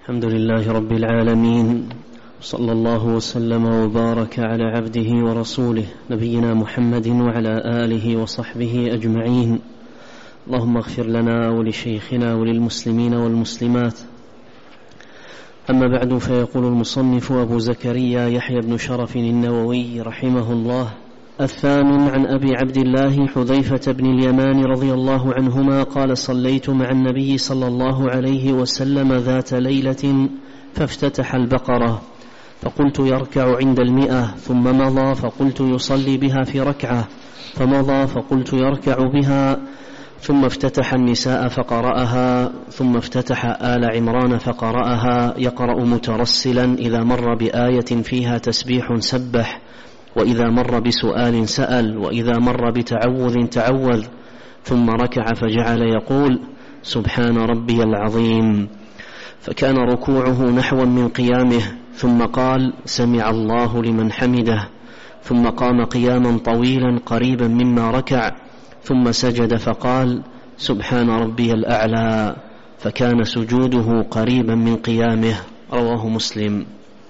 الحمد لله رب العالمين، صلى الله وسلم وبارك على عبده ورسوله نبينا محمد وعلى آله وصحبه أجمعين. اللهم اغفر لنا ولشيخنا وللمسلمين والمسلمات. أما بعد، فيقول المصنف أبو زكريا يحيى بن شرف النووي رحمه الله: الثامن، عن أبي عبد الله حذيفة بن اليمان رضي الله عنهما قال: صليت مع النبي صلى الله عليه وسلم ذات ليلة فافتتح البقرة، فقلت يركع عند 100، ثم مضى فقلت يصلي بها في ركعة، فمضى فقلت يركع بها، ثم افتتح النساء فقرأها، ثم افتتح آل عمران فقرأها، يقرأ مترسلا إذا مر بآية فيها تسبيح سبح، وإذا مر بسؤال سأل، وإذا مر بتعوذ تعوذ، ثم ركع فجعل يقول: سبحان ربي العظيم، فكان ركوعه نحوا من قيامه، ثم قال: سمع الله لمن حمده، ثم قام قياما طويلا قريبا مما ركع، ثم سجد فقال: سبحان ربي الأعلى، فكان سجوده قريبا من قيامه. رواه مسلم.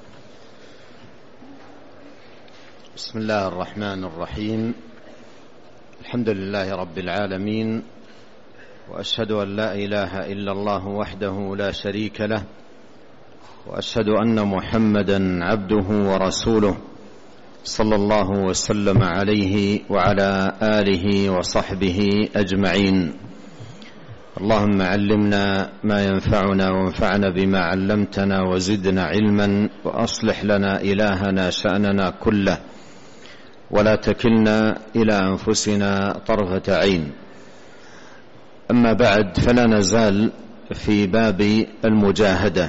بسم الله الرحمن الرحيم. الحمد لله رب العالمين، وأشهد أن لا إله إلا الله وحده لا شريك له، وأشهد أن محمدا عبده ورسوله، صلى الله وسلم عليه وعلى آله وصحبه أجمعين. اللهم علمنا ما ينفعنا، وانفعنا بما علمتنا، وزدنا علما، وأصلح لنا إلهنا شأننا كله، ولا تكلنا إلى أنفسنا طرفة عين. أما بعد، فلا نزال في باب المجاهدة،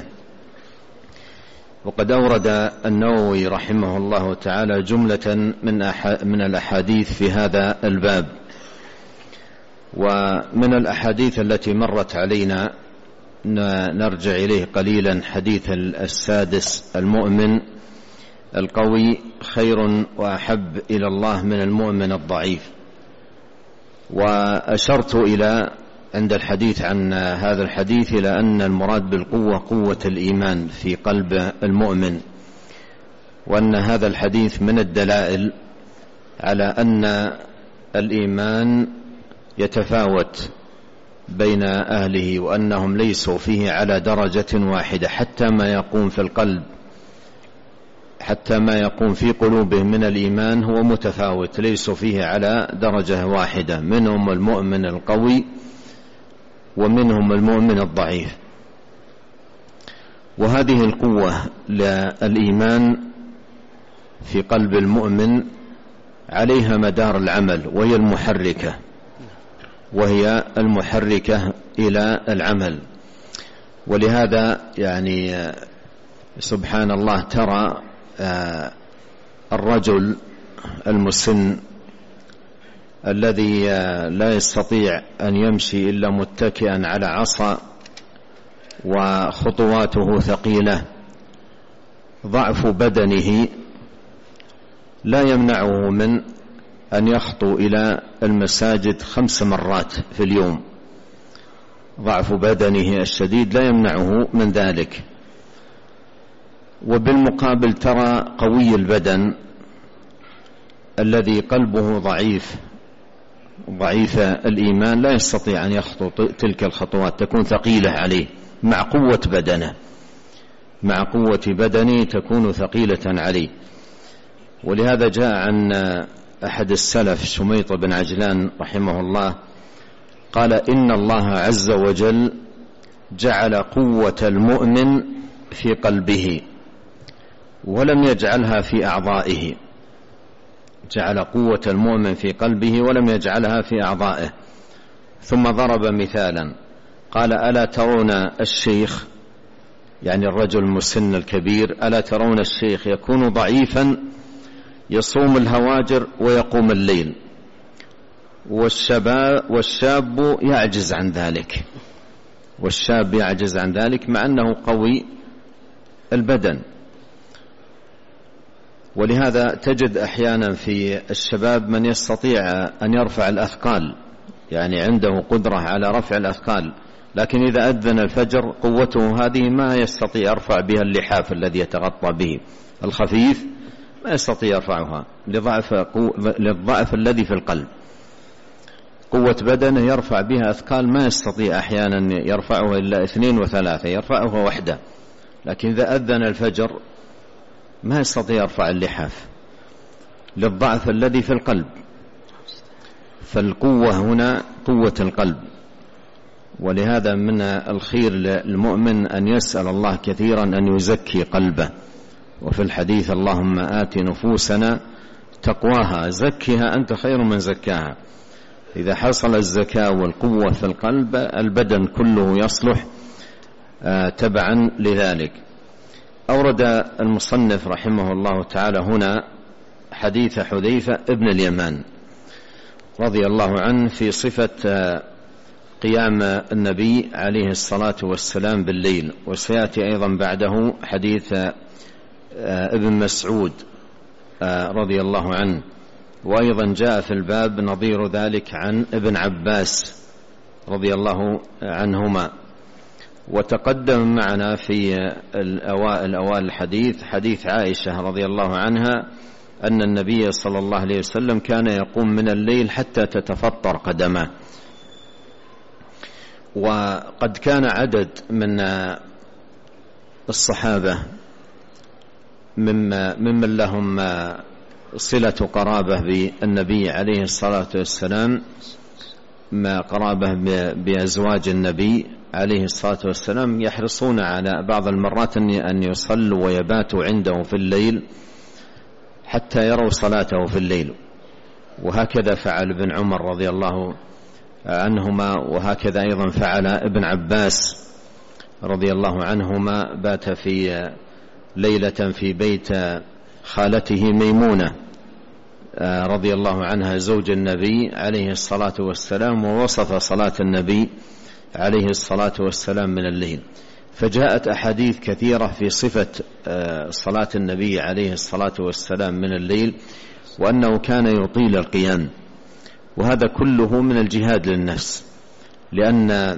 وقد أورد النووي رحمه الله تعالى جملة من الأحاديث في هذا الباب. ومن الأحاديث التي مرت علينا نرجع إليه قليلا حديث السادس: المؤمن القوي خير وأحب إلى الله من المؤمن الضعيف. وأشرت إلى عند الحديث عن هذا الحديث إلى أن المراد بالقوة قوة الإيمان في قلب المؤمن، وأن هذا الحديث من الدلائل على أن الإيمان يتفاوت بين أهله، وأنهم ليسوا فيه على درجة واحدة، حتى ما يقوم في القلب، حتى ما يقوم في قلوبهم من الإيمان هو متفاوت، ليسوا فيه على درجة واحدة. منهم المؤمن القوي، ومنهم المؤمن الضعيف. وهذه القوة للإيمان في قلب المؤمن عليها مدار العمل، وهي المحركة إلى العمل. ولهذا يعني سبحان الله ترى الرجل المسن الذي لا يستطيع أن يمشي إلا متكئا على عصا، وخطواته ثقيلة، ضعف بدنه لا يمنعه من أن يخطو إلى المساجد 5 مرات في اليوم. ضعف بدنه الشديد لا يمنعه من ذلك. وبالمقابل ترى قوي البدن الذي قلبه ضعيف الإيمان لا يستطيع أن يخطو تلك الخطوات، تكون ثقيلة عليه مع قوة بدنه تكون ثقيلة عليه. ولهذا جاء عن أحد السلف شميط بن عجلان رحمه الله قال: إن الله عز وجل جعل قوة المؤمن في قلبه ولم يجعلها في أعضائه. جعل قوة المؤمن في قلبه ولم يجعلها في أعضائه. ثم ضرب مثالا قال: ألا ترون الشيخ، يعني الرجل المسن الكبير، ألا ترون الشيخ يكون ضعيفا يصوم الهواجر ويقوم الليل، والشاب يعجز عن ذلك مع أنه قوي البدن. ولهذا تجد أحيانا في الشباب من يستطيع أن يرفع الأثقال، يعني عنده قدرة على رفع الأثقال، لكن إذا أذن الفجر قوته هذه ما يستطيع يرفع بها اللحاف الذي يتغطى به الخفيف، ما يستطيع يرفعها للضعف الذي في القلب. قوة بدنه يرفع بها أثقال ما يستطيع أحيانا يرفعها إلا 2 و3، يرفعها وحده. لكن إذا أذن الفجر ما يستطيع يرفع اللحاف للضعف الذي في القلب. فالقوة هنا قوة القلب، ولهذا من الخير للمؤمن أن يسأل الله كثيرا أن يزكي قلبه. وفي الحديث اللهم آت نفوسنا تقواها زكها أنت خير من زكاها. إذا حصل الزكاة والقوة في القلب البدن كله يصلح تبعا لذلك. أورد المصنف رحمه الله تعالى هنا حديث حذيفة ابن اليمان رضي الله عنه في صفة قيام النبي عليه الصلاة والسلام بالليل، وسيأتي أيضا بعده حديث ابن مسعود رضي الله عنه، وأيضا جاء في الباب نظير ذلك عن ابن عباس رضي الله عنهما. وتقدم معنا في الأوائل الحديث حديث عائشة رضي الله عنها أن النبي صلى الله عليه وسلم كان يقوم من الليل حتى تتفطر قدماه. وقد كان عدد من الصحابة ممن لهم صلة قرابة بالنبي عليه الصلاة والسلام، ما قرابة بأزواج النبي عليه الصلاة والسلام، يحرصون على بعض المرات أن يصلوا ويباتوا عنده في الليل حتى يروا صلاته في الليل. وهكذا فعل ابن عمر رضي الله عنهما، وهكذا أيضا فعل ابن عباس رضي الله عنهما، بات في ليلة في بيت خالته ميمونة رضي الله عنها زوج النبي عليه الصلاة والسلام، ووصف صلاة النبي عليه الصلاة والسلام من الليل. فجاءت أحاديث كثيرة في صفة صلاة النبي عليه الصلاة والسلام من الليل، وأنه كان يطيل القيام. وهذا كله من الجهاد للنفس، لأن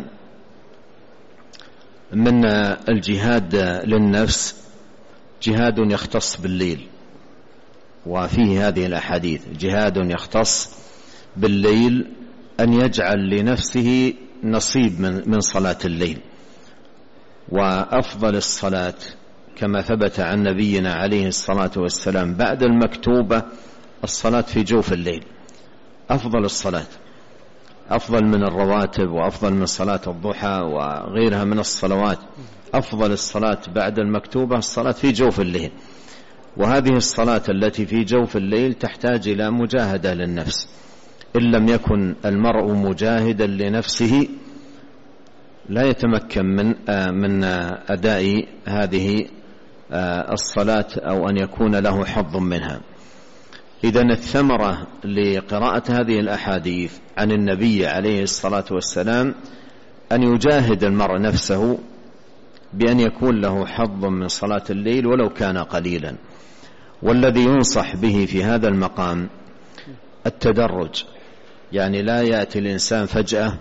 من الجهاد للنفس جهاد يختص بالليل، وفيه هذه الأحاديث جهاد يختص بالليل، أن يجعل لنفسه نصيب من صلاة الليل. وأفضل الصلاة كما ثبت عن نبينا عليه الصلاة والسلام بعد المكتوبة الصلاة في جوف الليل، أفضل الصلاة، أفضل من الرواتب وأفضل من صلاة الضحى وغيرها من الصلوات. أفضل الصلاة بعد المكتوبة الصلاة في جوف الليل. وهذه الصلاة التي في جوف الليل تحتاج إلى مجاهدة للنفس. إن لم يكن المرء مجاهدا لنفسه لا يتمكن من أداء هذه الصلاة أو أن يكون له حظ منها. إذن الثمرة لقراءة هذه الأحاديث عن النبي عليه الصلاة والسلام أن يجاهد المرء نفسه بأن يكون له حظ من صلاة الليل ولو كان قليلا. والذي ينصح به في هذا المقام التدرج، يعني لا يأتي الإنسان فجأة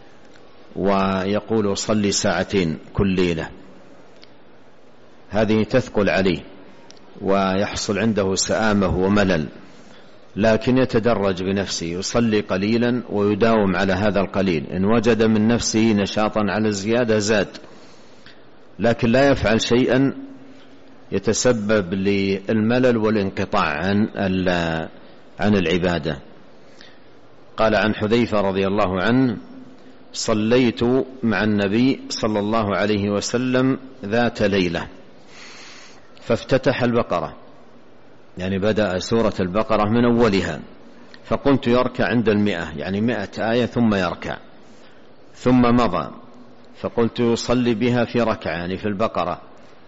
ويقول صلي 2 ساعة كل ليلة، هذه تثقل عليه ويحصل عنده سآمة وملل. لكن يتدرج بنفسه، يصلي قليلا ويداوم على هذا القليل، إن وجد من نفسه نشاطا على الزيادة زاد، لكن لا يفعل شيئا يتسبب للملل والانقطاع عن العبادة. قال عن حذيفة رضي الله عنه: صليت مع النبي صلى الله عليه وسلم ذات ليلة فافتتح البقرة، يعني بدأ سورة البقرة من أولها، فقلت يركع عند 100، يعني 100 آية ثم يركع، ثم مضى فقلت يصلي بها في ركعة، يعني في البقرة،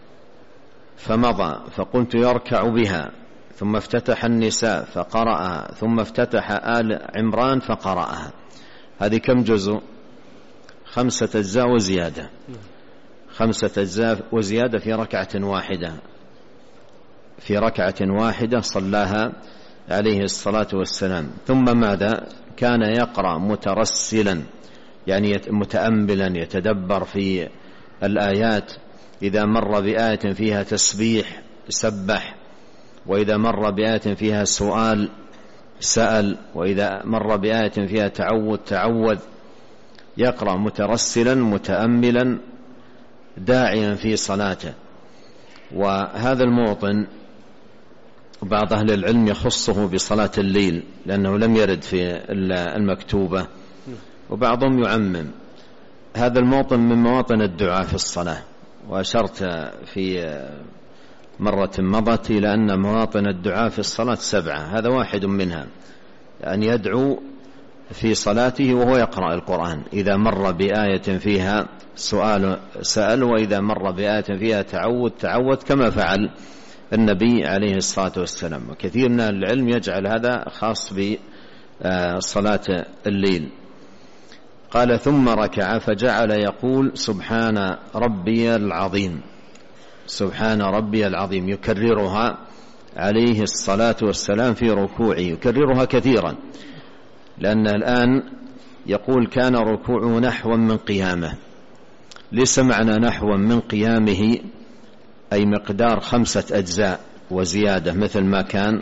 فمضى فقلت يركع بها، ثم افتتح النساء فقرأها، ثم افتتح آل عمران فقرأها. هذه كم جزء؟ 5 أجزاء وزيادة، 5 أجزاء وزيادة في ركعة واحدة، في ركعة واحدة صلاها عليه الصلاة والسلام. ثم ماذا؟ كان يقرأ مترسلا يعني متأملا يتدبر في الآيات. إذا مر بآية فيها تسبيح سبح، وإذا مر بآية فيها سؤال سأل، وإذا مر بآية فيها تعوذ. يقرأ مترسلا متأملا داعيا في صلاته. وهذا الموطن بعض أهل العلم يخصه بصلاة الليل لأنه لم يرد في المكتوبة، وبعضهم يعمم. هذا الموطن من مواطن الدعاء في الصلاة، وأشرت في مرة مضت إلى أن مواطن الدعاء في الصلاة 7، هذا واحد منها، أن يدعو في صلاته وهو يقرأ القرآن. إذا مر بآية فيها سؤال سأل، وإذا مر بآية فيها تعوذ كما فعل النبي عليه الصلاة والسلام. وكثير من العلم يجعل هذا خاص بصلاة الليل. قال ثم ركع فجعل يقول سبحان ربي العظيم، سبحان ربي العظيم، يكررها عليه الصلاة والسلام في ركوعه، يكررها كثيرا، لأن الآن يقول كان ركوعه نحوا من قيامه. ليس معنى نحوا من قيامه أي مقدار 5 أجزاء وزيادة مثل ما كان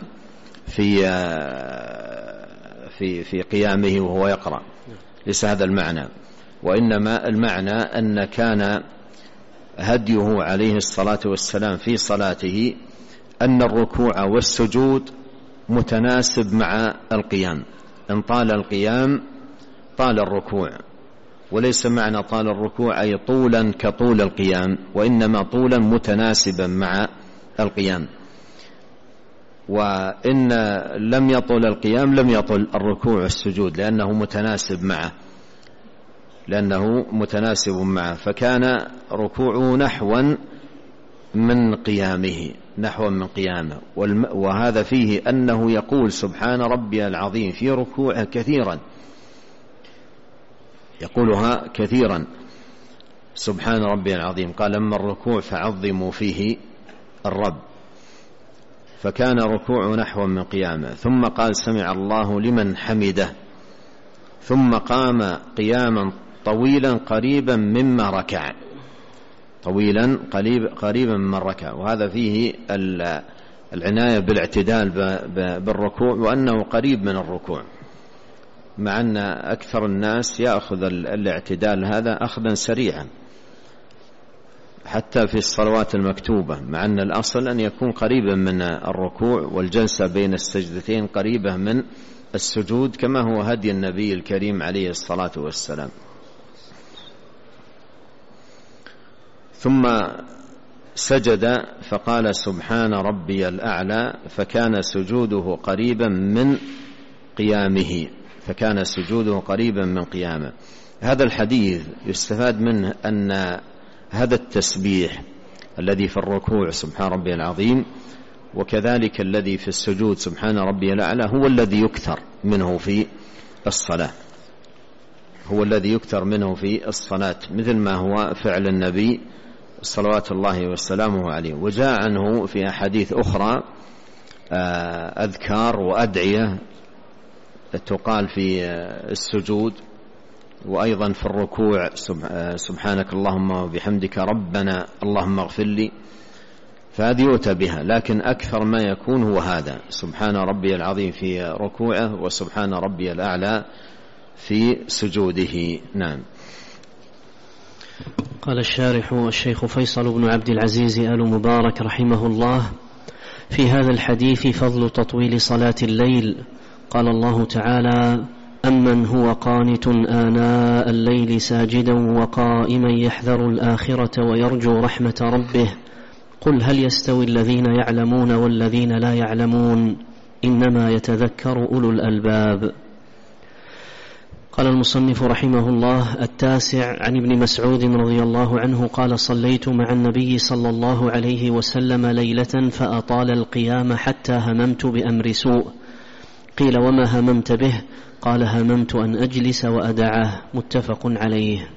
في قيامه وهو يقرأ، ليس هذا المعنى، وإنما المعنى أن كان هديه عليه الصلاة والسلام في صلاته أن الركوع والسجود متناسب مع القيام. إن طال القيام طال الركوع، وليس معنى طال الركوع أي طولا كطول القيام، وإنما طولا متناسبا مع القيام. وإن لم يطل القيام لم يطل الركوع والسجود لأنه متناسب معه، فكان ركوعه نحوا من قيامه، وهذا فيه أنه يقول سبحان ربي العظيم في ركوعه كثيرا، يقولها كثيرا سبحان ربي العظيم. قال أما الركوع فعظموا فيه الرب، فكان ركوع نحو من قيامه. ثم قال سمع الله لمن حمده، ثم قام قياما طويلا قريبا مما ركع، قريبا مما ركع. وهذا فيه العناية بالاعتدال بالركوع، وأنه قريب من الركوع، مع أن أكثر الناس يأخذ الاعتدال هذا أخذا سريعا حتى في الصلوات المكتوبة، مع أن الأصل أن يكون قريبا من الركوع، والجلسة بين السجدتين قريبة من السجود، كما هو هدي النبي الكريم عليه الصلاة والسلام. ثم سجد فقال سبحان ربي الأعلى، فكان سجوده قريبا من قيامه. هذا الحديث يستفاد منه أن هذا التسبيح الذي في الركوع سبحان ربي العظيم، وكذلك الذي في السجود سبحان ربي الأعلى، هو الذي يكثر منه في الصلاة، مثل ما هو فعل النبي صلوات الله وسلامه عليه. وجاء عنه في أحاديث أخرى أذكار وأدعية تقال في السجود، وأيضا في الركوع سبحانك اللهم وبحمدك ربنا اللهم اغفر لي، فهذه يؤتى بها، لكن أكثر ما يكون هو هذا سبحان ربي العظيم في ركوعه، وسبحان ربي الأعلى في سجوده. نعم. قال الشارح الشيخ فيصل بن عبد العزيز آل مبارك رحمه الله: في هذا الحديث فضل تطويل صلاة الليل. قال الله تعالى: أمن هو قانت آناء الليل ساجدا وقائما يحذر الآخرة ويرجو رحمة ربه، قل هل يستوي الذين يعلمون والذين لا يعلمون، إنما يتذكر أولو الألباب. قال المصنف رحمه الله: 9 عن ابن مسعود رضي الله عنه قال: صليت مع النبي صلى الله عليه وسلم ليلة فأطال القيام حتى هممت بأمر سوء. قيل: وما هممت به؟ قال: هممت أن أجلس وأدعه. متفق عليه.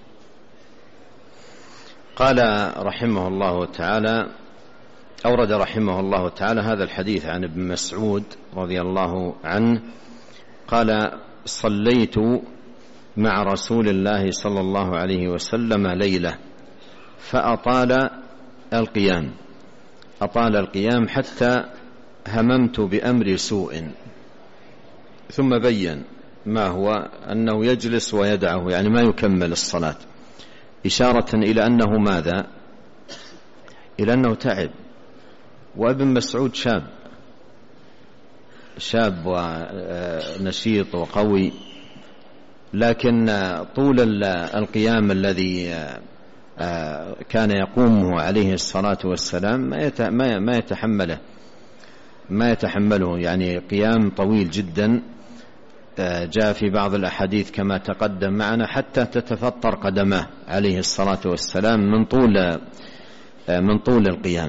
قال رحمه الله تعالى، أورد رحمه الله تعالى هذا الحديث عن ابن مسعود رضي الله عنه قال: صليت مع رسول الله صلى الله عليه وسلم ليلة فأطال القيام حتى هممت بأمر سوء، ثم بين ما هو أنه يجلس ويدعه، يعني ما يكمل الصلاة، إشارة إلى أنه ماذا؟ إلى أنه تعب. وابن مسعود شاب ونشيط وقوي، لكن طول القيام الذي كان يقومه عليه الصلاة والسلام ما يتحمله، يعني قيام طويل جدا. جاء في بعض الأحاديث كما تقدم معنا حتى تتفطر قدماه عليه الصلاة والسلام من طول القيام.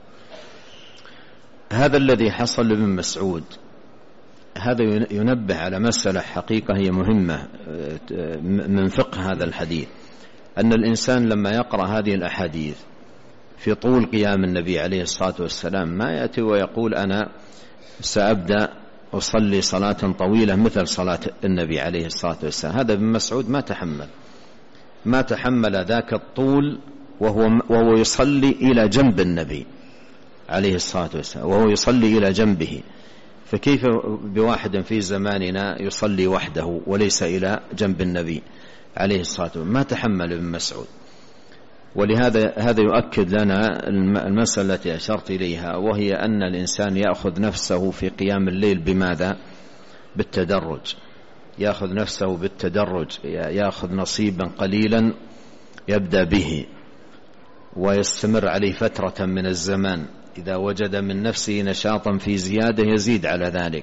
هذا الذي حصل لابن مسعود، هذا ينبه على مسألة حقيقة هي مهمة من فقه هذا الحديث، أن الإنسان لما يقرأ هذه الأحاديث في طول قيام النبي عليه الصلاة والسلام ما يأتي ويقول أنا سأبدأ أصلي صلاة طويلة مثل صلاة النبي عليه الصلاة والسلام. هذا ابن مسعود ما تحمل ذاك الطول وهو يصلي إلى جنب النبي عليه الصلاة والسلام، وهو يصلي إلى جنبه، فكيف بواحد في زماننا يصلي وحده وليس إلى جنب النبي عليه الصلاة والسلام؟ ما تحمل ابن مسعود. ولهذا يؤكد لنا المسألة التي أشرت إليها، وهي أن الإنسان يأخذ نفسه في قيام الليل بماذا؟ بالتدرج، يأخذ نفسه بالتدرج، يأخذ نصيبا قليلا يبدأ به ويستمر عليه فترة من الزمان، إذا وجد من نفسه نشاطا في زيادة يزيد على ذلك،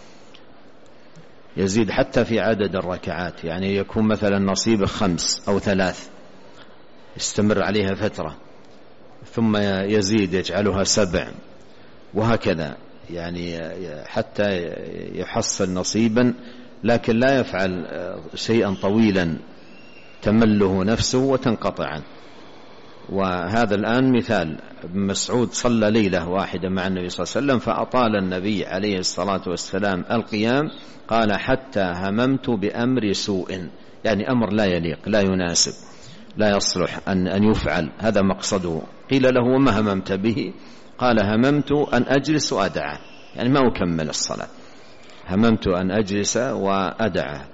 يزيد حتى في عدد الركعات، يعني يكون مثلا نصيبه 5 أو 3، يستمر عليها فترة ثم يزيد يجعلها 7، وهكذا، يعني حتى يحصل نصيبا، لكن لا يفعل شيئا طويلا تمله نفسه وتنقطع عنه. وهذا الآن مثال، ابن مسعود صلى ليلة واحدة مع النبي صلى الله عليه وسلم فأطال النبي عليه الصلاة والسلام القيام، قال حتى هممت بأمر سوء، يعني أمر لا يليق لا يناسب لا يصلح أن يفعل، هذا مقصده. قيل له وما هممت به؟ قال هممت أن أجلس وأدعه، يعني ما أكمل الصلاة، هممت أن أجلس وأدعه.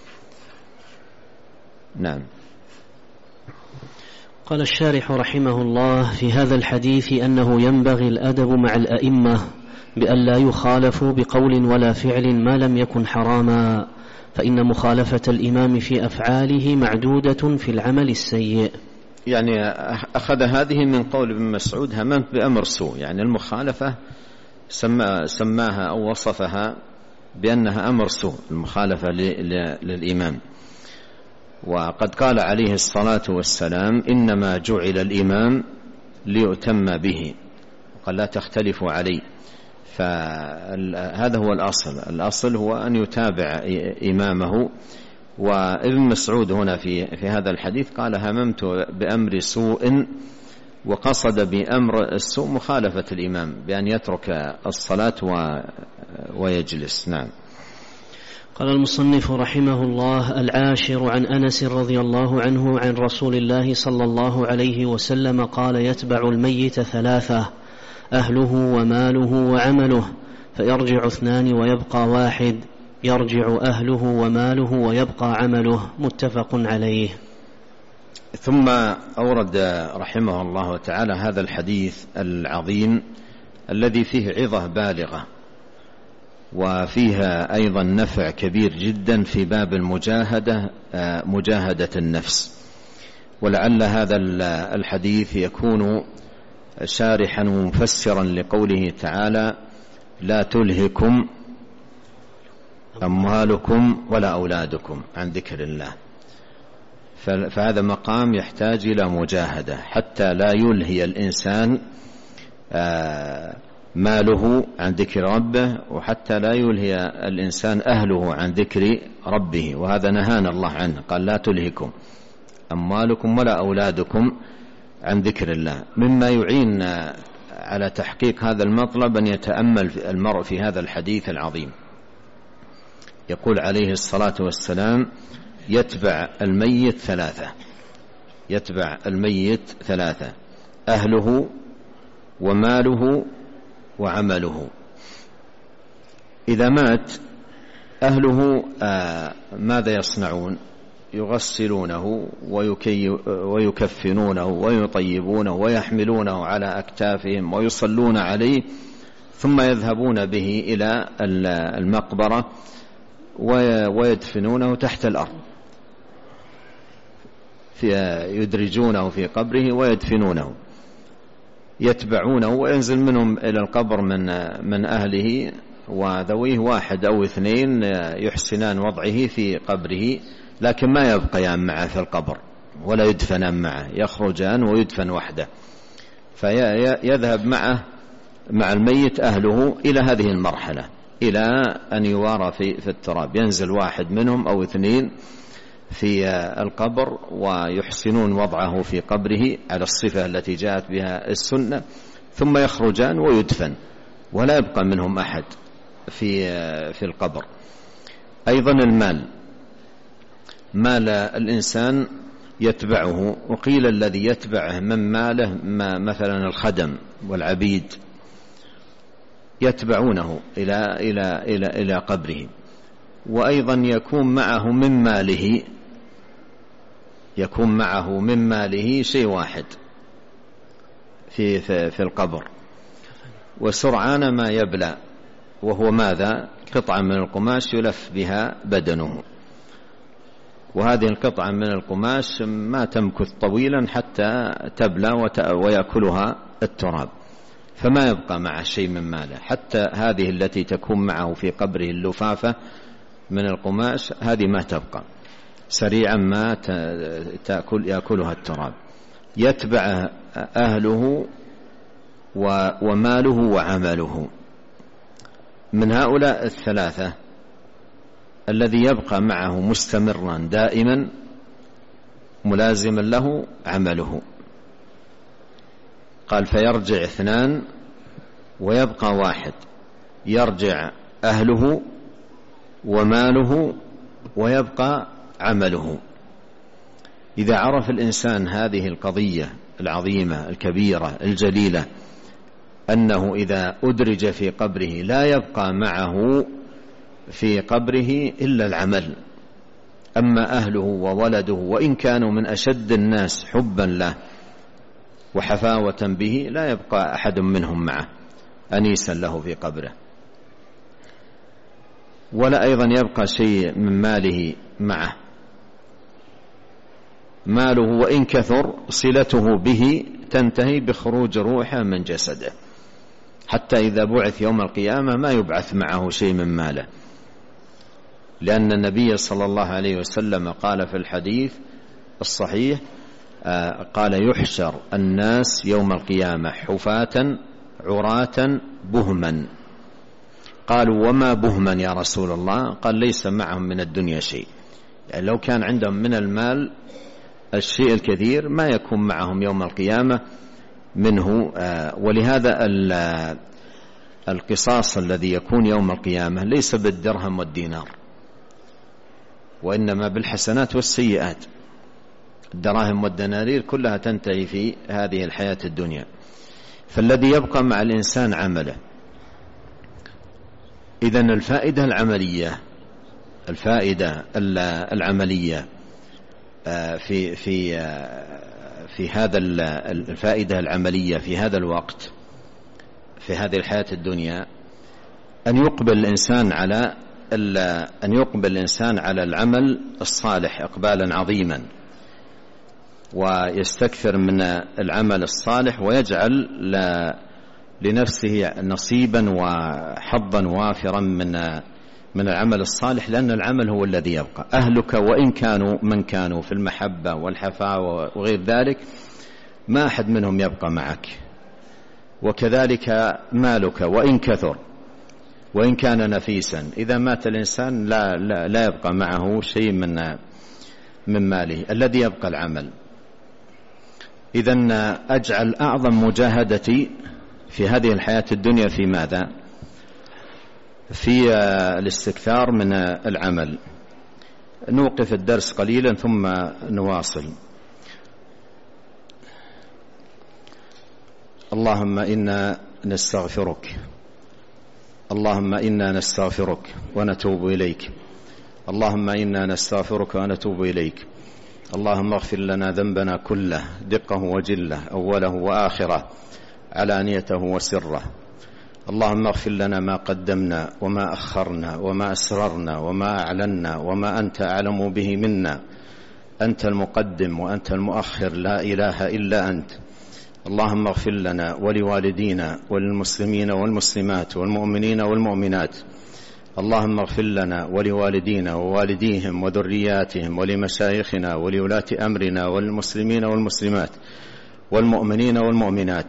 نعم. قال الشارح رحمه الله في هذا الحديث أنه ينبغي الأدب مع الأئمة بأن لا يخالفوا بقول ولا فعل ما لم يكن حراما، فإن مخالفة الإمام في أفعاله معدودة في العمل السيء. يعني أخذ هذه من قول ابن مسعود هممت بأمر سوء، يعني المخالفة سماها أو وصفها بأنها أمر سوء، المخالفة للإمام. وقد قال عليه الصلاة والسلام إنما جعل الإمام ليؤتم به، قال لا تختلفوا عليه. فهذا هو الأصل هو أن يتابع إمامه. وابن مسعود هنا في هذا الحديث قال هممت بأمر سوء، وقصد بأمر السوء مخالفة الإمام بأن يترك الصلاة ويجلس. نعم. قال المصنف رحمه الله: العاشر عن أنس رضي الله عنه عن رسول الله صلى الله عليه وسلم قال: يتبع الميت 3: أهله وماله وعمله، فيرجع 2 ويبقى 1، يرجع أهله وماله ويبقى عمله. متفق عليه. ثم أورد رحمه الله تعالى هذا الحديث العظيم الذي فيه عظة بالغة، وفيها أيضا نفع كبير جدا في باب مجاهدة النفس. ولعل هذا الحديث يكون شارحا ومفسرا لقوله تعالى: لا تلهكم أموالكم ولا أولادكم عن ذكر الله. فهذا مقام يحتاج إلى مجاهدة حتى لا يلهي الإنسان ماله عن ذكر ربه، وحتى لا يلهي الإنسان أهله عن ذكر ربه، وهذا نهانا الله عنه، قال لا تلهكم أموالكم ولا أولادكم عن ذكر الله. مما يعين على تحقيق هذا المطلب أن يتأمل المرء في هذا الحديث العظيم. يقول عليه الصلاة والسلام: يتبع الميت ثلاثة: أهله وماله وعمله. إذا مات أهله ماذا يصنعون؟ يغسلونه ويكفنونه ويطيبونه ويحملونه على أكتافهم ويصلون عليه، ثم يذهبون به إلى المقبرة ويدفنونه تحت الأرض، يدرجونه في قبره ويدفنونه، يتبعونه وينزل منهم إلى القبر من أهله وذويه 1 أو 2 يحسنان وضعه في قبره، لكن ما يبقيان معه في القبر ولا يدفنان معه، يخرجان ويدفن وحده. فيذهب مع الميت أهله إلى هذه المرحلة، إلى أن يوارى في التراب، ينزل 1 منهم أو 2 في القبر ويحسنون وضعه في قبره على الصفة التي جاءت بها السنة، ثم يخرجان ويدفن ولا يبقى منهم أحد في القبر. أيضا مال الإنسان يتبعه، وقيل الذي يتبعه من ماله مثلا الخدم والعبيد يتبعونه إلى قبره. وأيضا يكون معه من ماله شيء واحد في القبر، وسرعان ما يبلى، وهو ماذا؟ قطعة من القماش يلف بها بدنه، وهذه القطعة من القماش ما تمكث طويلا حتى تبلى ويأكلها التراب، فما يبقى معه شيء من ماله. حتى هذه التي تكون معه في قبره اللفافة من القماش هذه ما تبقى، سريعا ما يأكلها التراب. يتبع أهله وماله وعمله. من هؤلاء الثلاثة الذي يبقى معه مستمرا دائما ملازما له عمله. قال فيرجع 2 ويبقى 1، يرجع أهله وماله ويبقى عمله. إذا عرف الإنسان هذه القضية العظيمة الكبيرة الجليلة، أنه إذا أدرج في قبره لا يبقى معه في قبره إلا العمل، أما أهله وولده وإن كانوا من أشد الناس حبا له وحفاوة به لا يبقى أحد منهم معه أنيسا له في قبره، ولا أيضا يبقى شيء من ماله معه. ماله وإن كثر صلته به تنتهي بخروج روحه من جسده، حتى إذا بعث يوم القيامة ما يبعث معه شيء من ماله، لأن النبي صلى الله عليه وسلم قال في الحديث الصحيح قال يحشر الناس يوم القيامة حفاة عراة بهما. قالوا وما بهما يا رسول الله؟ قال ليس معهم من الدنيا شيء، يعني لو كان عندهم من المال الشيء الكثير ما يكون معهم يوم القيامة منه. ولهذا القصاص الذي يكون يوم القيامة ليس بالدرهم والدينار، وإنما بالحسنات والسيئات. الدراهم والدنانير كلها تنتهي في هذه الحياة الدنيا، فالذي يبقى مع الإنسان عمله. إذن الفائدة العملية في هذا الفائدة العملية في هذا الوقت في هذه الحياة الدنيا أن يقبل الإنسان على العمل الصالح إقبالا عظيما، ويستكثر من العمل الصالح، ويجعل لنفسه نصيبا وحظا وافرا من العمل الصالح، لأن العمل هو الذي يبقى. أهلك وإن كانوا من كانوا في المحبة والحفاوة وغير ذلك ما أحد منهم يبقى معك، وكذلك مالك وإن كثر وإن كان نفيسا، إذا مات الإنسان لا يبقى معه شيء من ماله، الذي يبقى العمل. إذن أجعل أعظم مجاهدتي في هذه الحياة الدنيا في ماذا؟ في الاستكثار من العمل. نوقف الدرس قليلا ثم نواصل. اللهم إنا نستغفرك، اللهم إنا نستغفرك ونتوب إليك، اللهم إنا نستغفرك ونتوب إليك. اللهم اغفر لنا ذنبنا كله دقه وجله أوله وآخره علانيته وسره. اللهم اغفر لنا ما قدمنا وما أخرنا وما أسررنا وما أعلنا وما أنت أعلم به منا. أنت المقدم وأنت المؤخر، لا إله إلا أنت. اللهم اغفر لنا ولوالدينا وللمسلمين والمسلمات والمؤمنين والمؤمنات. اللهم اغفر لنا ولوالدينا ووالديهم وذرياتهم ولمشايخنا ولولاة أمرنا والمسلمين والمسلمات والمؤمنين والمؤمنات.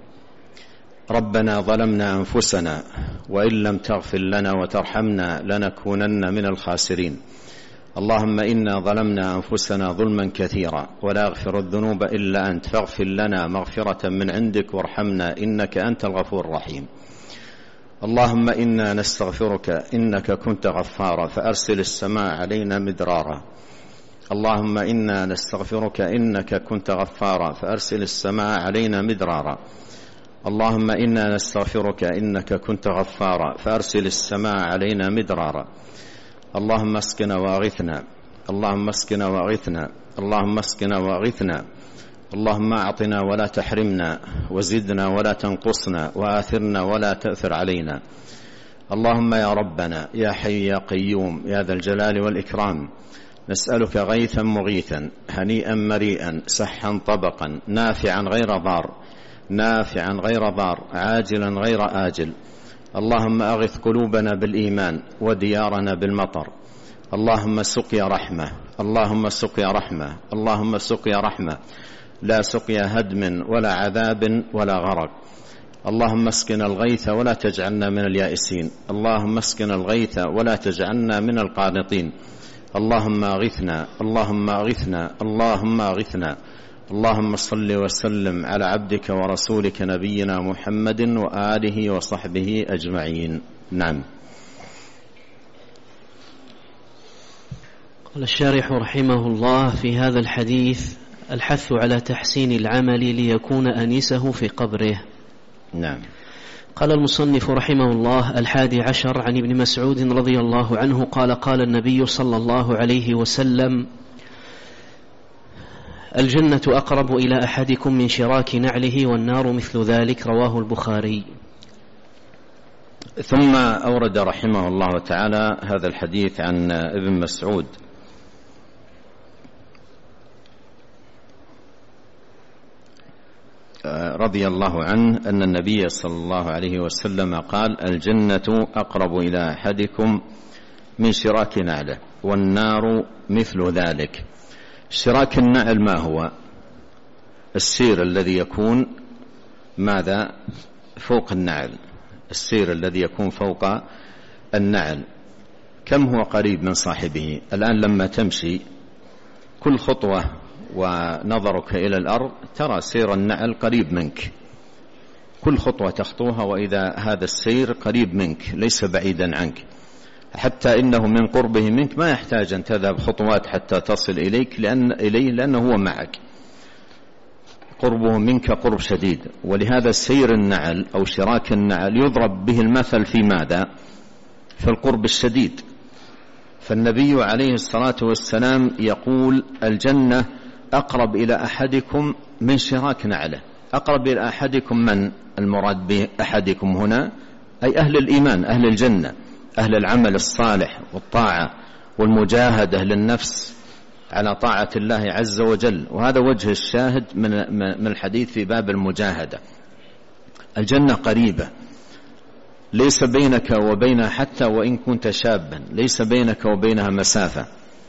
ربنا ظلمنا أنفسنا وإن لم تغفر لنا وترحمنا لنكونن من الخاسرين. اللهم إنا ظلمنا أنفسنا ظلما كثيرا ولا يغفر الذنوب إلا أنت، فاغفر لنا مغفرة من عندك وارحمنا إنك أنت الغفور الرحيم. اللهم إنا نستغفرك إنك كنت غفارا فأرسل السماء علينا مدرارا. اللهم إنا نستغفرك إنك كنت غفارا فأرسل السماء علينا مدرارا. اللهم إنا نستغفرك إنك كنت غفارا فأرسل السماء علينا مدرارا. اللهم اسقنا واغثنا، اللهم اسقنا واغثنا، اللهم اسقنا واغثنا. اللهم أعطنا ولا تحرمنا، وزدنا ولا تنقصنا، وآثرنا ولا تأثر علينا. اللهم يا ربنا يا حي يا قيوم يا ذا الجلال والإكرام، نسألك غيثا مغيثا هنيئا مريئا سحا طبقا نافعا غير ضار، نافعا غير ضار عاجلا غير آجل. اللهم أغث قلوبنا بالإيمان وديارنا بالمطر. اللهم سقيا رحمة، اللهم سقيا رحمة، اللهم سقيا رحمة، لا سقيا هدم ولا عذاب ولا غرق. اللهم اسقنا الغيث ولا تجعلنا من اليائسين، اللهم اسقنا الغيث ولا تجعلنا من القانطين. اللهم أغثنا، اللهم أغثنا، اللهم أغثنا. اللهم صل وسلم على عبدك ورسولك نبينا محمد وآله وصحبه أجمعين. نعم. قال الشارح رحمه الله في هذا الحديث الحث على تحسين العمل ليكون أنيسه في قبره. نعم. قال المصنف رحمه الله: 11 عن ابن مسعود رضي الله عنه قال: قال النبي صلى الله عليه وسلم: الجنة أقرب إلى أحدكم من شراك نعله والنار مثل ذلك. رواه البخاري. ثم أورد رحمه الله تعالى هذا الحديث عن ابن مسعود رضي الله عنه أن النبي صلى الله عليه وسلم قال: الجنة أقرب إلى أحدكم من شراك نعله والنار مثل ذلك. شراك النعل ما هو؟ السير الذي يكون ماذا؟ فوق النعل، السير الذي يكون فوق النعل. كم هو قريب من صاحبه؟ الآن لما تمشي كل خطوة ونظرك إلى الأرض ترى سير النعل قريب منك، كل خطوة تخطوها وإذا هذا السير قريب منك ليس بعيدا عنك، حتى إنه من قربه منك ما يحتاج أن تذهب خطوات حتى تصل إليك لأنه هو معك، قربه منك قرب شديد. ولهذا سير النعل أو شراك النعل يضرب به المثل في ماذا؟ في القرب الشديد. فالنبي عليه الصلاة والسلام يقول: الجنة أقرب إلى أحدكم من شراك نعله. أقرب إلى أحدكم من؟ المراد بأحدكم هنا أي أهل الإيمان، أهل الجنة، أهل العمل الصالح والطاعة والمجاهدة للنفس على طاعة الله عز وجل. وهذا وجه الشاهد من الحديث في باب المجاهدة. الجنة قريبة، ليس بينك وبينها حتى وإن كنت شابا ليس بينك وبينها مسافة،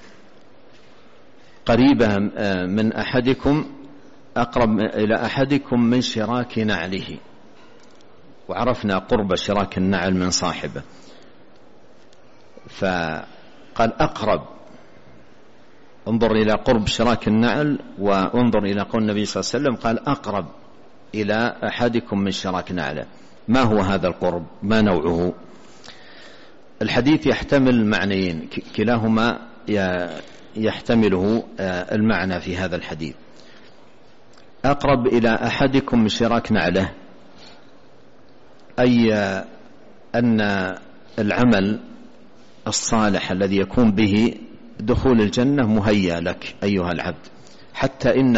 قريبة من أحدكم، أقرب إلى أحدكم من شراك نعله. وعرفنا قرب شراك النعل من صاحبه، فقال أقرب. انظر إلى قرب شراك النعل وانظر إلى قول النبي صلى الله عليه وسلم قال أقرب إلى أحدكم من شراك نعله. ما هو هذا القرب؟ ما نوعه؟ الحديث يحتمل معنيين كلاهما يحتمله المعنى في هذا الحديث. أقرب إلى أحدكم من شراك نعله، أي أن العمل الصالح الذي يكون به دخول الجنة مهيأ لك أيها العبد، حتى إن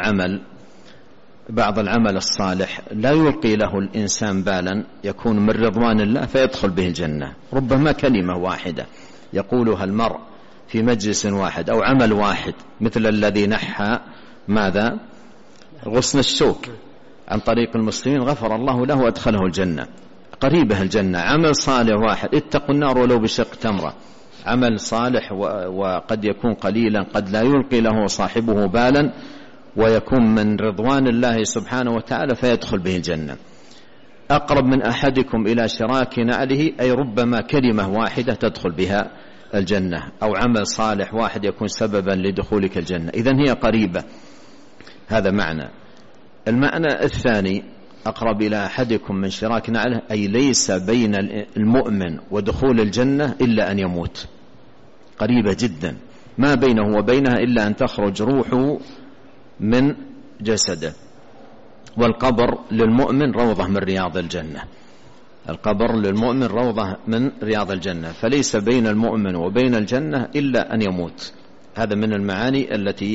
بعض العمل الصالح لا يلقي له الإنسان بالا، يكون من رضوان الله فيدخل به الجنة. ربما كلمة واحدة يقولها المرء في مجلس واحد أو عمل واحد، مثل الذي نحى ماذا؟ غصن الشوك عن طريق المسلمين، غفر الله له وأدخله الجنة، قريبة الجنة. عمل صالح واحد، اتقوا النار ولو بشق تمرة، عمل صالح وقد يكون قليلا، قد لا يلقي له صاحبه بالا، ويكون من رضوان الله سبحانه وتعالى فيدخل به الجنة. أقرب من أحدكم إلى شراك نعله، أي ربما كلمة واحدة تدخل بها الجنة، أو عمل صالح واحد يكون سببا لدخولك الجنة، إذن هي قريبة. هذا معنى. المعنى الثاني أقرب إلى أحدكم من شراك نعله، أي ليس بين المؤمن ودخول الجنة إلا أن يموت، قريبة جدا، ما بينه وبينها إلا أن تخرج روحه من جسده. والقبر للمؤمن روضة من رياض الجنة، القبر للمؤمن روضة من رياض الجنة، فليس بين المؤمن وبين الجنة إلا أن يموت. هذا من المعاني التي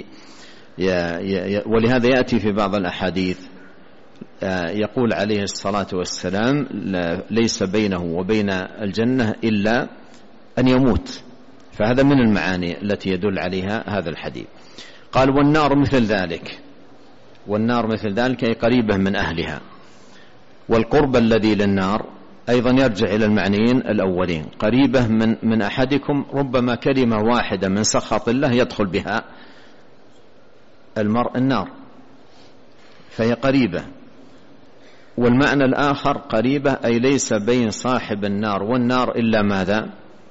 ولهذا يأتي في بعض الأحاديث يقول عليه الصلاة والسلام ليس بينه وبين الجنة إلا أن يموت، فهذا من المعاني التي يدل عليها هذا الحديث. قال والنار مثل ذلك، والنار مثل ذلك أي قريبة من أهلها. والقرب الذي للنار أيضا يرجع إلى المعنيين الأولين، قريبة من أحدكم، ربما كلمة واحدة من سخط الله يدخل بها المرء النار، فهي قريبة. والمعنى الآخر قريبة أي ليس بين صاحب النار والنار إلا ماذا؟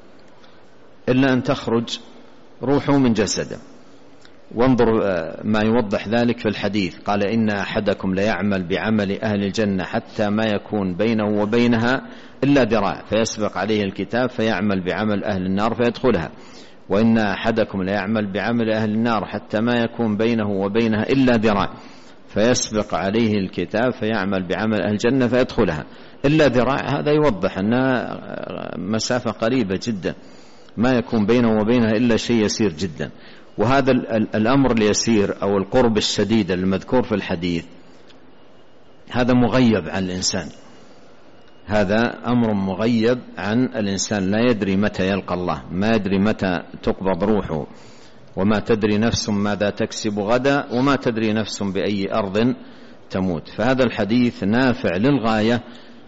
إلا أن تخرج روحه من جسده. وانظر ما يوضح ذلك في الحديث، قال إن أحدكم ليعمل بعمل أهل الجنة حتى ما يكون بينه وبينها إلا ذراع فيسبق عليه الكتاب فيعمل بعمل أهل النار فيدخلها، وإن أحدكم ليعمل بعمل أهل النار حتى ما يكون بينه وبينها إلا ذراع فيسبق عليه الكتاب فيعمل بعمل أهل الجنة فيدخلها. إلا ذراع هذا يوضح أنها مسافة قريبة جدا، ما يكون بينه وبينها إلا شيء يسير جدا. وهذا الأمر اليسير أو القرب الشديد المذكور في الحديث هذا مغيب عن الإنسان، هذا أمر مغيب عن الإنسان، لا يدري متى يلقى الله، ما يدري متى تقبض روحه، وما تدري نفس ماذا تكسب غدا، وما تدري نفس بأي أرض تموت. فهذا الحديث نافع للغاية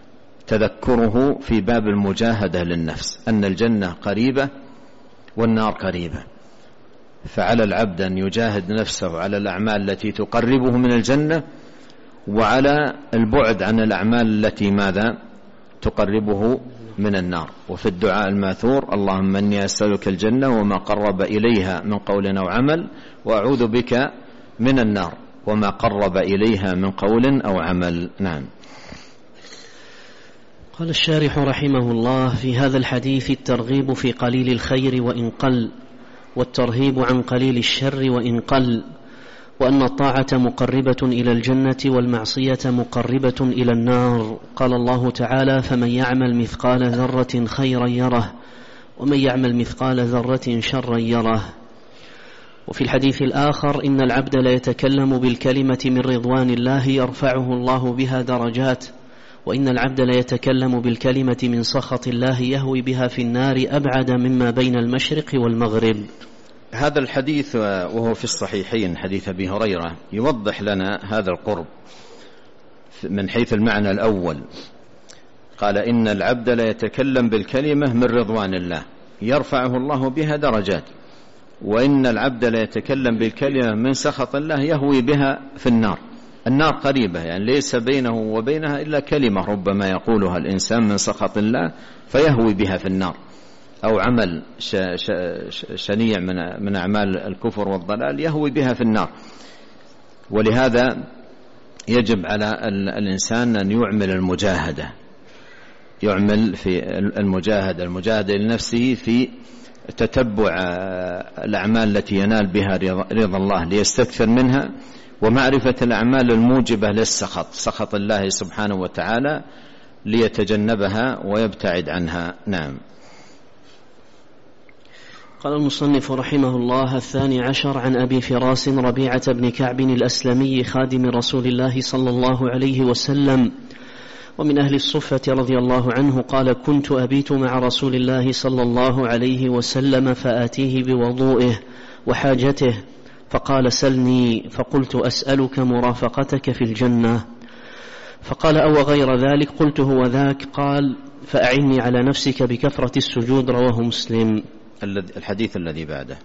تذكره في باب المجاهدة للنفس، أن الجنة قريبة والنار قريبة، فعلى العبد أن يجاهد نفسه على الأعمال التي تقربه من الجنة، وعلى البعد عن الأعمال التي ماذا تقربه من النار. وفي الدعاء الماثور اللهم إني أسألك الجنة وما قرب إليها من قول أو عمل، وأعوذ بك من النار وما قرب إليها من قول أو عمل. نعم. قال الشارح رحمه الله: في هذا الحديث الترغيب في قليل الخير وإن قل، والترهيب عن قليل الشر وإن قل، وأن الطاعة مقربة إلى الجنة والمعصية مقربة إلى النار. قال الله تعالى: فمن يعمل مثقال ذرة خيرا يره ومن يعمل مثقال ذرة شرا يره. وفي الحديث الآخر: إن العبد لا يتكلم بالكلمة من رضوان الله يرفعه الله بها درجات، وإن العبد لا يتكلم بالكلمة من سخط الله يهوي بها في النار أبعد مما بين المشرق والمغرب. هذا الحديث وهو في الصحيحين حديث أبي هريرة يوضح لنا هذا القرب من حيث المعنى الأول. قال إن العبد لا يتكلم بالكلمة من رضوان الله يرفعه الله بها درجات، وإن العبد لا يتكلم بالكلمة من سخط الله يهوي بها في النار. النار قريبة، يعني ليس بينه وبينها إلا كلمة ربما يقولها الإنسان من سخط الله فيهوي بها في النار، أو عمل شنيع من أعمال الكفر والضلال يهوي بها في النار. ولهذا يجب على الإنسان أن يعمل المجاهدة، يعمل في المجاهدة لنفسه في تتبع الأعمال التي ينال بها رضا الله ليستكثر منها، ومعرفة الأعمال الموجبة للسخط، سخط الله سبحانه وتعالى، ليتجنبها ويبتعد عنها. نعم. قال المصنف رحمه الله: 12 عن أبي فراس ربيعة بن كعب الأسلمي خادم رسول الله صلى الله عليه وسلم ومن أهل الصفة رضي الله عنه قال: كنت أبيت مع رسول الله صلى الله عليه وسلم فآتيه بوضوئه وحاجته فقال: سلني. فقلت: أسألك مرافقتك في الجنة. فقال: أو غير ذلك؟ قلت: هو ذاك. قال: فأعني على نفسك بكثرة السجود. رواه مسلم. الحديث الذي بعده.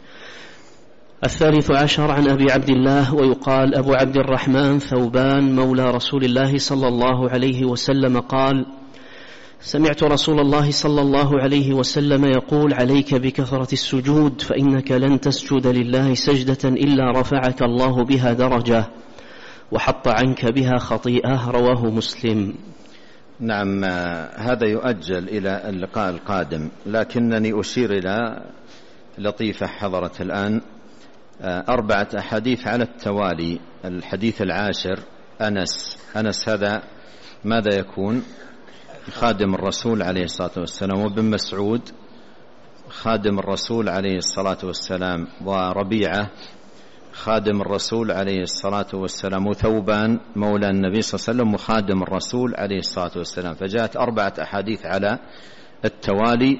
13 عن أبي عبد الله ويقال أبو عبد الرحمن ثوبان مولى رسول الله صلى الله عليه وسلم قال: سمعت رسول الله صلى الله عليه وسلم يقول: عليك بكثرة السجود فإنك لن تسجد لله سجدة إلا رفعك الله بها درجة وحط عنك بها خطيئة. رواه مسلم. نعم. هذا يؤجل إلى اللقاء القادم، لكنني أشير إلى لطيفة حضرت الآن. 4 أحاديث على التوالي. الحديث 10 أنس هذا ماذا يكون؟ خادم الرسول عليه الصلاة والسلام، وابن مسعود خادم الرسول عليه الصلاة والسلام، وربيعة خادم الرسول عليه الصلاة والسلام، وثوبان مولى النبي صلى الله عليه وسلم وخادم الرسول عليه الصلاة والسلام. فجاءت 4 أحاديث على التوالي،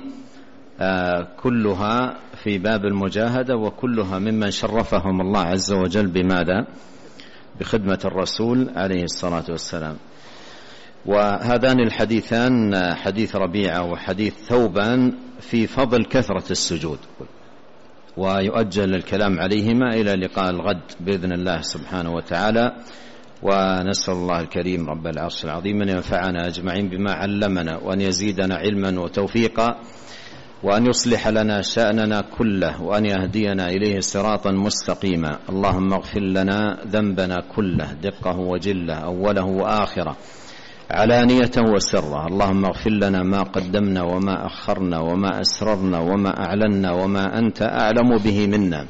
كلها في باب المجاهدة، وكلها ممن شرفهم الله عز وجل بماذا؟ بخدمة الرسول عليه الصلاة والسلام. وهذان الحديثان، حديث ربيعة وحديث ثوبان، في فضل كثرة السجود، ويؤجل الكلام عليهما إلى لقاء الغد بإذن الله سبحانه وتعالى. ونسأل الله الكريم رب العرش العظيم أن ينفعنا أجمعين بما علمنا، وأن يزيدنا علما وتوفيقا، وأن يصلح لنا شأننا كله، وأن يهدينا إليه صراطا مستقيما. اللهم اغفر لنا ذنبنا كله، دقه وجله، أوله وآخره، علانية وسرة. اللهم اغفر لنا ما قدمنا وما أخرنا وما أسررنا وما أعلنا وما أنت أعلم به منا.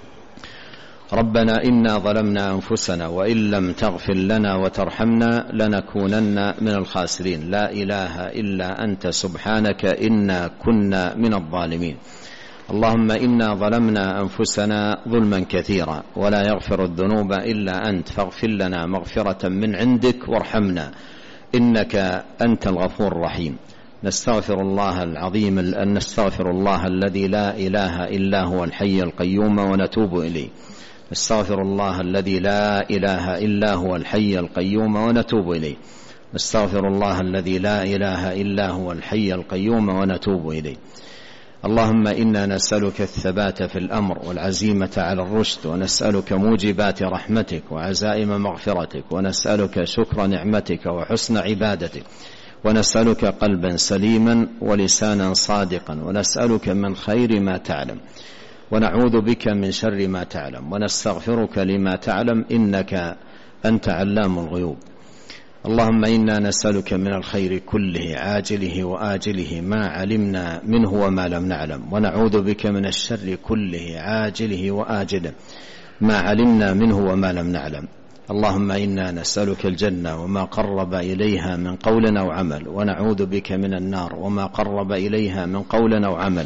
ربنا إنا ظلمنا أنفسنا وإن لم تغفر لنا وترحمنا لنكونن من الخاسرين. لا إله إلا أنت سبحانك إنا كنا من الظالمين. اللهم إنا ظلمنا أنفسنا ظلما كثيرا ولا يغفر الذنوب إلا أنت، فاغفر لنا مغفرة من عندك وارحمنا إنك أنت الغفور الرحيم. نستغفر الله العظيم، نستغفر الله الذي لا إله إلا هو الحي القيوم ونتوب إليه. نستغفر الله الذي لا إله إلا هو الحي القيوم ونتوب إليه. نستغفر الله الذي لا إله إلا هو الحي القيوم ونتوب إليه. اللهم إنا نسألك الثبات في الأمر والعزيمة على الرشد، ونسألك موجبات رحمتك وعزائم مغفرتك، ونسألك شكر نعمتك وحسن عبادتك، ونسألك قلبا سليما ولسانا صادقا، ونسألك من خير ما تعلم، ونعوذ بك من شر ما تعلم، ونستغفرك لما تعلم إنك أنت علام الغيوب. اللهم إنا نسألك من الخير كله عاجله وآجله ما علمنا منه وما لم نعلم، ونعوذ بك من الشر كله عاجله وآجله ما علمنا منه وما لم نعلم. اللهم إنا نسألك الجنة وما قرب إليها من قول أو عمل، ونعوذ بك من النار وما قرب إليها من قول أو عمل.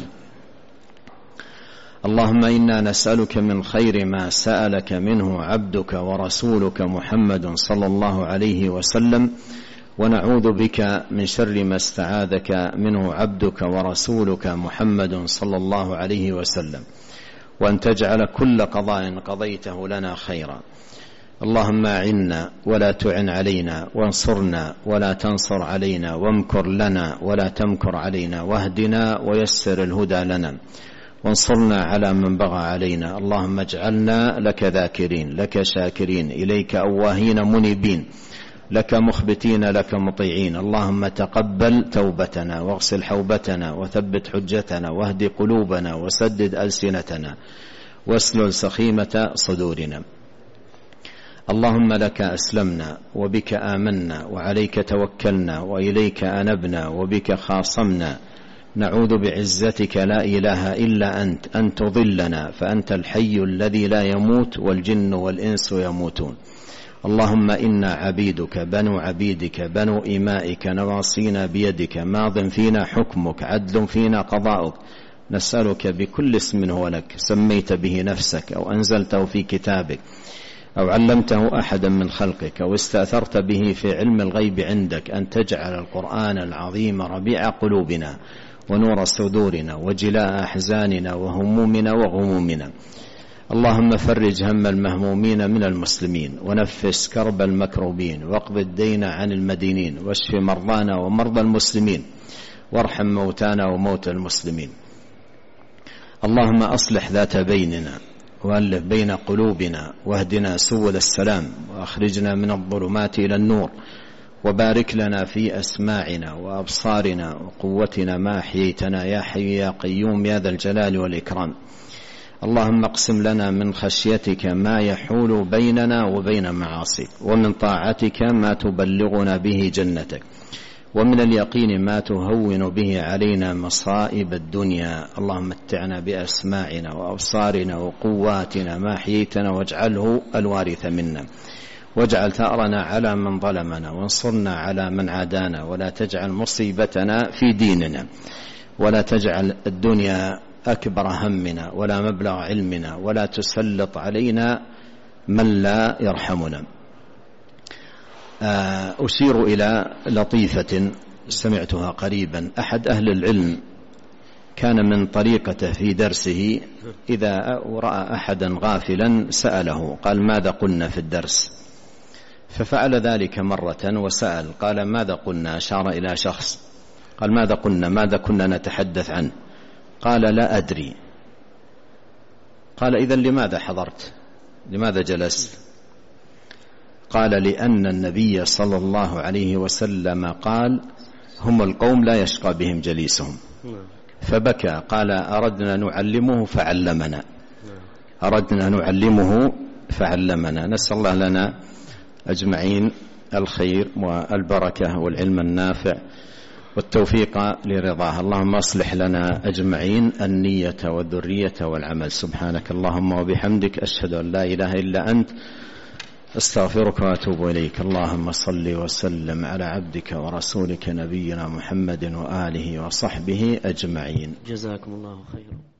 اللهم إنا نسألك من خير ما سألك منه عبدك ورسولك محمد صلى الله عليه وسلم، ونعوذ بك من شر ما استعاذك منه عبدك ورسولك محمد صلى الله عليه وسلم، وأن تجعل كل قضاء قضيته لنا خيرا. اللهم أعنا ولا تعن علينا، وانصرنا ولا تنصر علينا، وامكر لنا ولا تمكر علينا، واهدنا ويسر الهدى لنا، وانصرنا على من بغى علينا. اللهم اجعلنا لك ذاكرين، لك شاكرين، إليك أواهين منيبين، لك مخبتين، لك مطيعين. اللهم تقبل توبتنا، واغسل حوبتنا، وثبت حجتنا، واهد قلوبنا، وسدد ألسنتنا، واسلل سخيمة صدورنا. اللهم لك أسلمنا، وبك آمنا، وعليك توكلنا، وإليك أنبنا، وبك خاصمنا. نعوذ بعزتك لا إله إلا أنت أن تضلنا فأنت الحي الذي لا يموت والجن والإنس يموتون. اللهم إنا عبيدك بنو عبيدك بنو إمائك نواصينا بيدك ماض فينا حكمك عدل فينا قضاؤك، نسألك بكل اسم هو لك سميت به نفسك أو أنزلته في كتابك أو علمته أحدا من خلقك أو استأثرت به في علم الغيب عندك أن تجعل القرآن العظيم ربيع قلوبنا ونور صدورنا وجلاء أحزاننا وهمومنا وغمومنا. اللهم فرج هم المهمومين من المسلمين ونفس كرب المكروبين واقض الدين عن المدينين واشف مرضانا ومرضى المسلمين وارحم موتانا وموتى المسلمين. اللهم أصلح ذات بيننا وألف بين قلوبنا واهدنا سبل السلام وأخرجنا من الظلمات إلى النور، وبارك لنا في أسماعنا وأبصارنا وقوتنا ما أحييتنا يا حي يا قيوم يا ذا الجلال والإكرام. اللهم اقسم لنا من خشيتك ما يحول بيننا وبين معاصيك، ومن طاعتك ما تبلغنا به جنتك، ومن اليقين ما تهون به علينا مصائب الدنيا. اللهم متعنا بأسماعنا وأبصارنا وقواتنا ما أحييتنا واجعله الوارث منا، واجعل ثأرنا على من ظلمنا وانصرنا على من عادانا، ولا تجعل مصيبتنا في ديننا، ولا تجعل الدنيا أكبر همنا ولا مبلغ علمنا، ولا تسلط علينا من لا يرحمنا. أشير إلى لطيفة سمعتها قريبا. أحد أهل العلم كان من طريقته في درسه إذا رأى أحدا غافلا سأله قال ماذا قلنا في الدرس؟ ففعل ذلك مرة وسأل قال ماذا قلنا؟ أشار إلى شخص قال ماذا كنا نتحدث عنه؟ قال لا أدري. قال إذن لماذا حضرت؟ لماذا جلست؟ قال لأن النبي صلى الله عليه وسلم قال هم القوم لا يشقى بهم جليسهم. فبكى قال أردنا نعلمه فعلمنا. نسأل الله لنا أجمعين الخير والبركة والعلم النافع والتوفيق لرضاه. اللهم أصلح لنا أجمعين النية والذرية والعمل. سبحانك اللهم وبحمدك أشهد أن لا إله إلا أنت أستغفرك وأتوب إليك. اللهم صل وسلم على عبدك ورسولك نبينا محمد وآله وصحبه أجمعين. جزاكم الله خيرا.